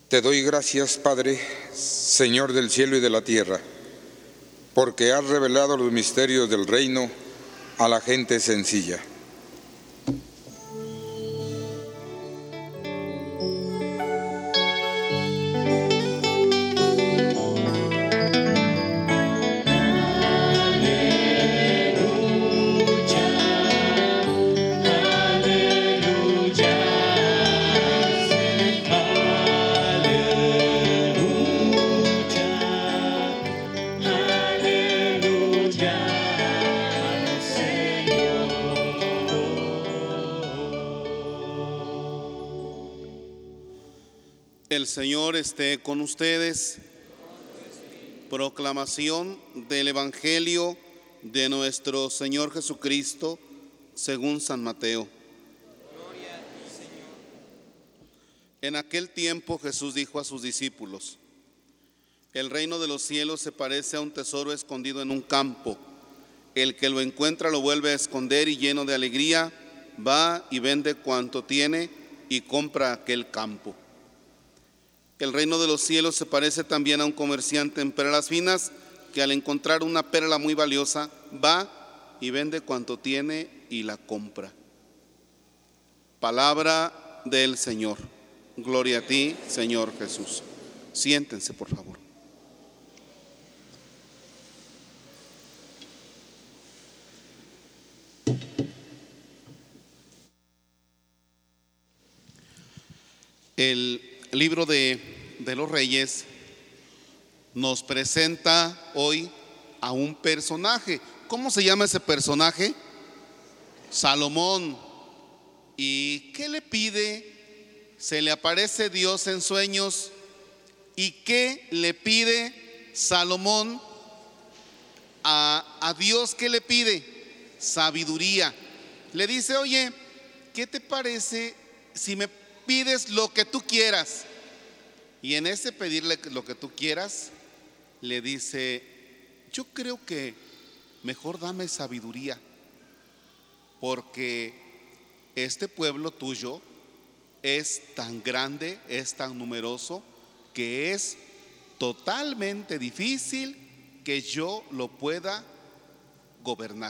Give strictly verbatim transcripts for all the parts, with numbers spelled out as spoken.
Te doy gracias, Padre, Señor del cielo y de la tierra, porque has revelado los misterios del reino a la gente sencilla. El Señor esté con ustedes. Proclamación del Evangelio de nuestro Señor Jesucristo según San Mateo. Gloria a ti, Señor. En aquel tiempo Jesús dijo a sus discípulos: el reino de los cielos se parece a un tesoro escondido en un campo. El que lo encuentra lo vuelve a esconder y lleno de alegría va y vende cuanto tiene y compra aquel campo. El reino de los cielos se parece también a un comerciante en perlas finas que al encontrar una perla muy valiosa va y vende cuanto tiene y la compra. Palabra del Señor. Gloria a ti, Señor Jesús. Siéntense, por favor. El libro de, de los Reyes nos presenta hoy a un personaje. ¿Cómo se llama ese personaje? Salomón. ¿Y qué le pide? Se le aparece Dios en sueños. ¿Y qué le pide Salomón a, a Dios? ¿Qué le pide? Sabiduría. Le dice: oye, ¿qué te parece si me pides lo que tú quieras? Y en ese pedirle lo que tú quieras, le dice: yo creo que mejor dame sabiduría, porque este pueblo tuyo es tan grande, es tan numeroso, que es totalmente difícil que yo lo pueda gobernar.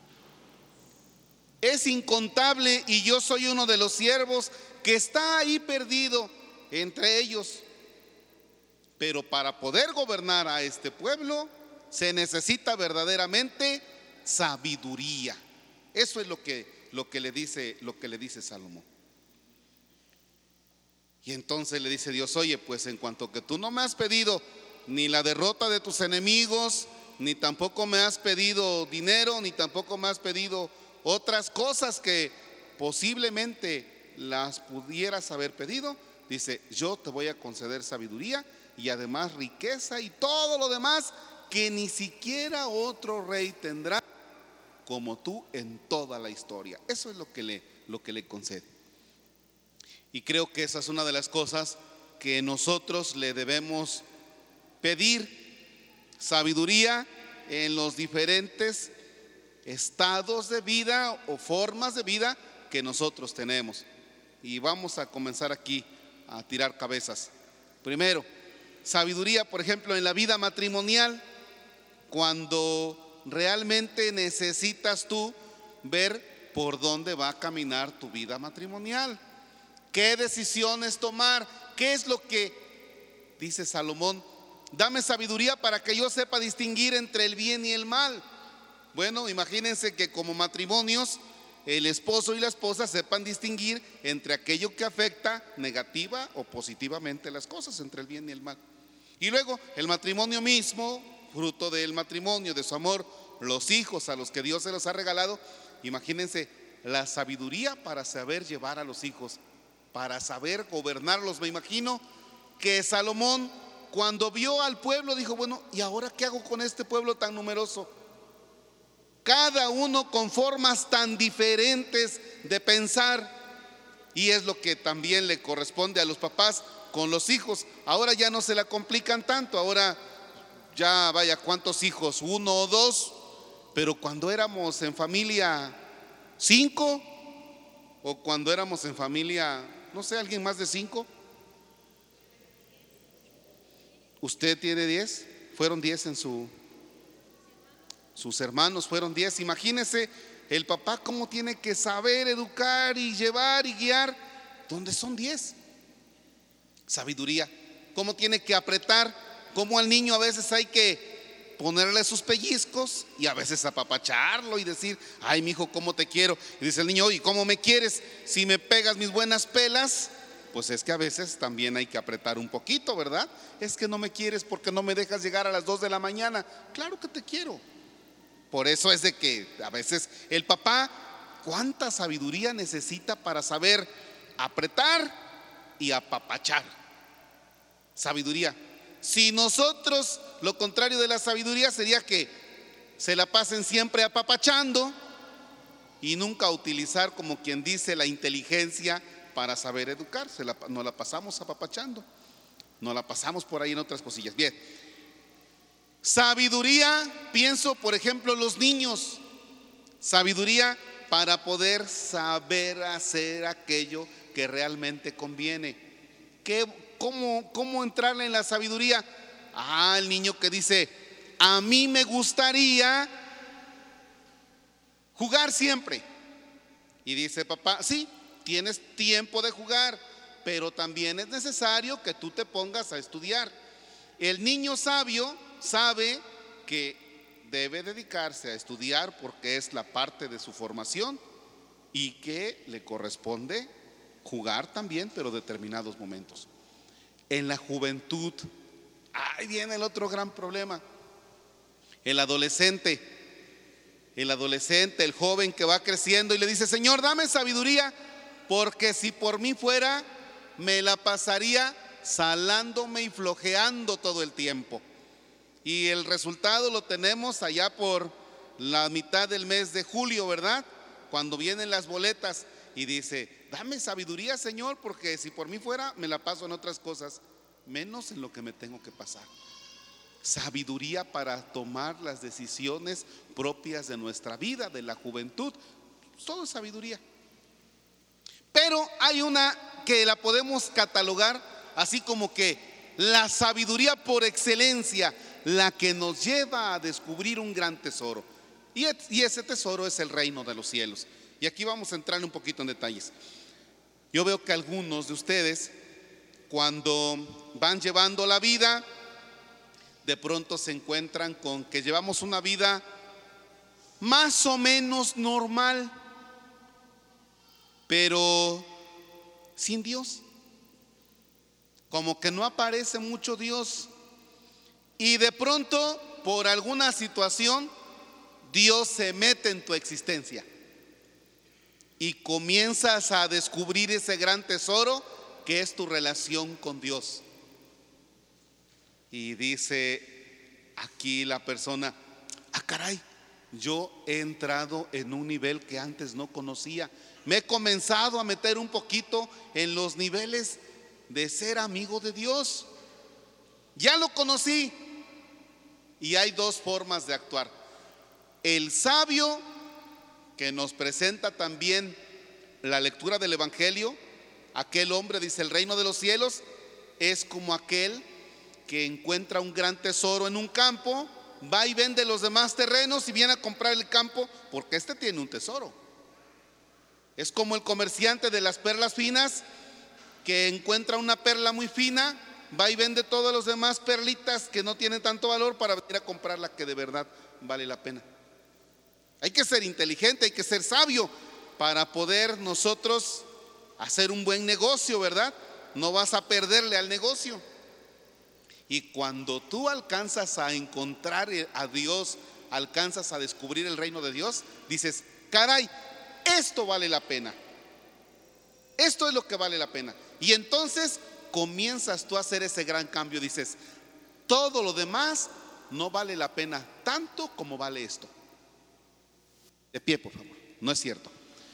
Es incontable y yo soy uno de los siervos que está ahí perdido entre ellos. Pero para poder gobernar a este pueblo se necesita verdaderamente sabiduría. Eso es lo que, lo que le dice, lo que le dice Salomón. Y entonces le dice Dios: oye, pues en cuanto que tú no me has pedido ni la derrota de tus enemigos, ni tampoco me has pedido dinero, ni tampoco me has pedido otras cosas que posiblemente las pudieras haber pedido, dice: yo te voy a conceder sabiduría y además riqueza y todo lo demás que ni siquiera otro rey tendrá como tú en toda la historia. Eso es lo que le, lo que le concede. Y creo que esa es una de las cosas que nosotros le debemos pedir: sabiduría en los diferentes estados de vida o formas de vida que nosotros tenemos. Y vamos a comenzar aquí a tirar cabezas. Primero, sabiduría, por ejemplo, en la vida matrimonial, cuando realmente necesitas tú ver por dónde va a caminar tu vida matrimonial, qué decisiones tomar, qué es lo que dice Salomón: dame sabiduría para que yo sepa distinguir entre el bien y el mal. Bueno, imagínense que como matrimonios el esposo y la esposa sepan distinguir entre aquello que afecta negativa o positivamente las cosas, entre el bien y el mal. Y luego el matrimonio mismo, fruto del matrimonio, de su amor, los hijos a los que Dios se los ha regalado. Imagínense la sabiduría para saber llevar a los hijos, para saber gobernarlos. Me imagino que Salomón, cuando vio al pueblo, dijo: bueno, ¿y ahora qué hago con este pueblo tan numeroso? Cada uno con formas tan diferentes de pensar. Y es lo que también le corresponde a los papás con los hijos. Ahora ya no se la complican tanto. Ahora ya vaya, ¿cuántos hijos? Uno o dos. Pero cuando éramos en familia cinco, o cuando éramos en familia, no sé, alguien más de cinco, ¿Usted tiene diez? Fueron diez en su... Sus hermanos fueron diez. Imagínese el papá cómo tiene que saber educar y llevar y guiar, donde son diez. Sabiduría. Cómo tiene que apretar, cómo al niño a veces hay que ponerle sus pellizcos y a veces apapacharlo y decir: ay, mijo, cómo te quiero. Y dice el niño: oye, ¿cómo me quieres si me pegas mis buenas pelas? Pues es que a veces también hay que apretar un poquito, ¿verdad? Es que no me quieres porque no me dejas llegar a las dos de la mañana. Claro que te quiero. Por eso es de que a veces el papá, cuánta sabiduría necesita para saber apretar y apapachar. Sabiduría. Si nosotros, lo contrario de la sabiduría sería que se la pasen siempre apapachando y nunca utilizar, como quien dice, la inteligencia para saber educar. Se la, nos la pasamos apapachando, nos la pasamos por ahí en otras cosillas. Bien. Sabiduría, pienso por ejemplo los niños. Sabiduría para poder saber hacer aquello que realmente conviene. ¿Qué, cómo, ¿Cómo entrarle en la sabiduría? Ah, el niño que dice: a mí me gustaría jugar siempre. Y dice papá: sí, tienes tiempo de jugar, pero también es necesario que tú te pongas a estudiar. El niño sabio sabe que debe dedicarse a estudiar porque es la parte de su formación y que le corresponde jugar también, pero determinados momentos. En la juventud, ahí viene el otro gran problema. El adolescente, el adolescente, el joven que va creciendo y le dice: Señor, dame sabiduría, porque si por mí fuera, me la pasaría salándome y flojeando todo el tiempo. Y el resultado lo tenemos allá por la mitad del mes de julio, ¿verdad? Cuando vienen las boletas y dice: dame sabiduría, Señor, porque si por mí fuera, me la paso en otras cosas, menos en lo que me tengo que pasar. Sabiduría para tomar las decisiones propias de nuestra vida, de la juventud. Todo es sabiduría. Pero hay una que la podemos catalogar así como que la sabiduría por excelencia, la que nos lleva a descubrir un gran tesoro. Y ese tesoro es el reino de los cielos. Y aquí vamos a entrar un poquito en detalles. Yo veo que algunos de ustedes, cuando van llevando la vida, de pronto se encuentran con que llevamos una vida más o menos normal, pero sin Dios. Como que no aparece mucho Dios. Y de pronto, por alguna situación, Dios se mete en tu existencia y comienzas a descubrir ese gran tesoro que es tu relación con Dios. Y dice aquí la persona: ah, caray, yo he entrado en un nivel que antes no conocía. Me he comenzado a meter un poquito en los niveles de ser amigo de Dios. Ya lo conocí. Y hay dos formas de actuar. El sabio, que nos presenta también la lectura del Evangelio, aquel hombre, dice: el reino de los cielos es como aquel que encuentra un gran tesoro en un campo, va y vende los demás terrenos y viene a comprar el campo porque este tiene un tesoro. Es como el comerciante de las perlas finas que encuentra una perla muy fina, va y vende todas las demás perlitas que no tienen tanto valor para venir a comprar la que de verdad vale la pena. Hay que ser inteligente, hay que ser sabio para poder nosotros hacer un buen negocio, ¿verdad? No vas a perderle al negocio. Y cuando tú alcanzas a encontrar a Dios, alcanzas a descubrir el reino de Dios, dices: caray, esto vale la pena. Esto es lo que vale la pena. Y entonces comienzas tú a hacer ese gran cambio. Dices: todo lo demás no vale la pena tanto como vale esto. De pie, por favor. No es cierto.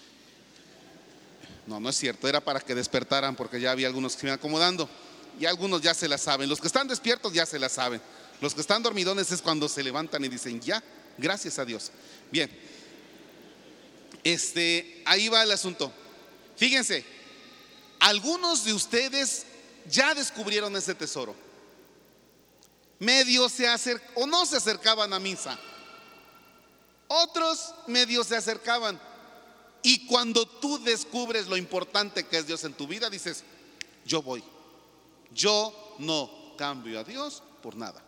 No, no es cierto. Era para que despertaran, porque ya había algunos que se iban acomodando. Y algunos ya se la saben. Los que están despiertos ya se la saben. Los que están dormidones es cuando se levantan y dicen: ya, gracias a Dios. Bien. Este, ahí va el asunto. Fíjense, algunos de ustedes ya descubrieron ese tesoro. medio se acercaban o no se acercaban a misa. Otros medio se acercaban. Y cuando tú descubres lo importante que es Dios en tu vida, dices: yo voy. Yo no cambio a Dios por nada.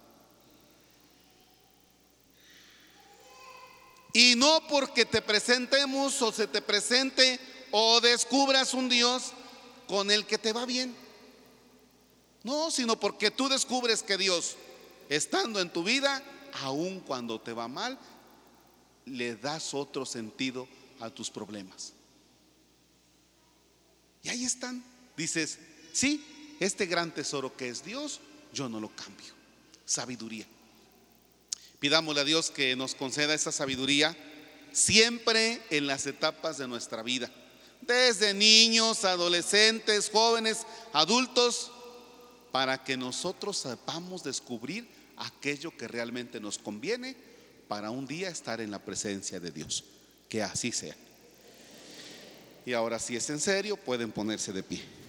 Y no porque te presentemos o se te presente o descubras un Dios con el que te va bien. No, sino porque tú descubres que Dios, estando en tu vida, aun cuando te va mal, le das otro sentido a tus problemas. Y ahí están. Dices: sí, este gran tesoro que es Dios, yo no lo cambio. Sabiduría. Pidámosle a Dios que nos conceda esa sabiduría siempre en las etapas de nuestra vida, desde niños, adolescentes, jóvenes, adultos, para que nosotros sepamos descubrir aquello que realmente nos conviene para un día estar en la presencia de Dios. Que así sea. Y ahora, si es en serio, pueden ponerse de pie.